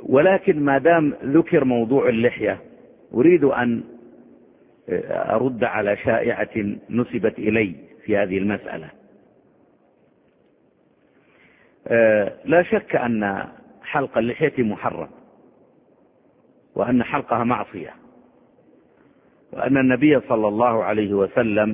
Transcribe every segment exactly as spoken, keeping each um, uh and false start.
ولكن ما دام ذكر موضوع اللحية أريد أن أرد على شائعة نسبت إلي في هذه المسألة. لا شك أن حلق اللحية محرم، وأن حلقها معصية، وأن النبي صلى الله عليه وسلم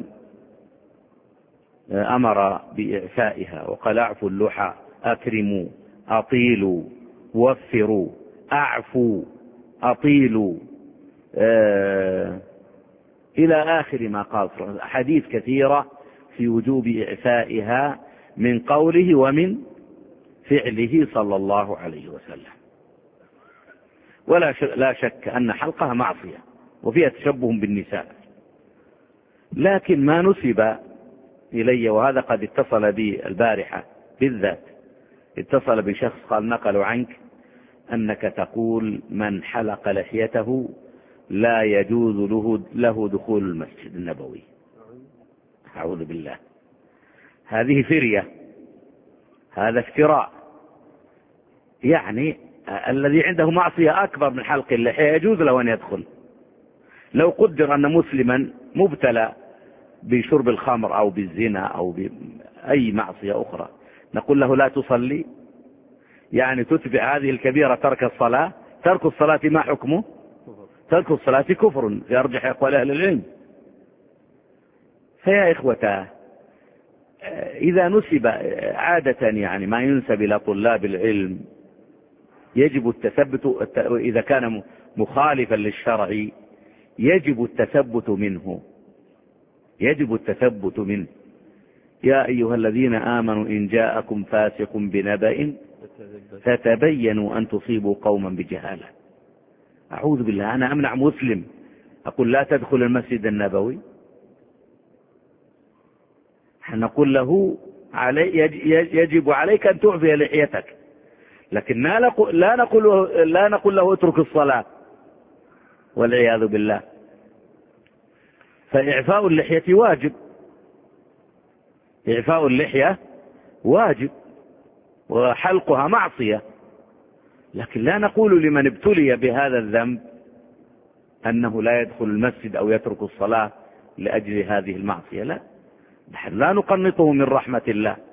أمر بإعفائها وقال اعفوا اللحى، أكرموا، أطيلوا، وفروا، أعفوا، أطيلوا، آه إلى آخر ما قال. حديث كثيرة في وجوب إعفائها من قوله ومن فعله صلى الله عليه وسلم. ولا لا شك أن حلقها معصية وفيها تشبه بالنساء، لكن ما نسب إلي، وهذا قد اتصل بي البارحة بالذات، اتصل بشخص قال نقلوا عنك أنك تقول من حلق لحيته لا يجوز له, له دخول المسجد النبوي. أعوذ بالله، هذه فرية، هذا افتراء. يعني الذي عنده معصية أكبر من حلق اللحية يجوز له أن يدخل. لو قدر أن مسلما مبتلى بشرب الخمر أو بالزنا أو بأي معصية أخرى، نقول له لا تصلي؟ يعني تتبع هذه الكبيرة ترك الصلاة. ترك الصلاة ما حكمه؟ ترك الصلاة كفر في أرجح أقوال أهل العلم. فيا إخوة، إذا نسب عادة يعني ما ينسب إلى طلاب العلم يجب التثبت، إذا كان مخالفا للشرع يجب التثبت منه، يجب التثبت منه. يا أيها الذين آمنوا إن جاءكم فاسق بنبأ فتبينوا أن تصيبوا قوما بجهالة. أعوذ بالله، أنا أمنع مسلم أقول لا تدخل المسجد النبوي؟ نقول له علي يجب عليك أن تعفي لحيتك، لكن لا نقول لا نقول لا نقول له اترك الصلاة والعياذ بالله. فإعفاء اللحية واجب، إعفاء اللحية واجب، وحلقها معصية، لكن لا نقول لمن ابتلي بهذا الذنب أنه لا يدخل المسجد أو يترك الصلاة لأجل هذه المعصية. لا، نحن لا نقنطه من رحمة الله،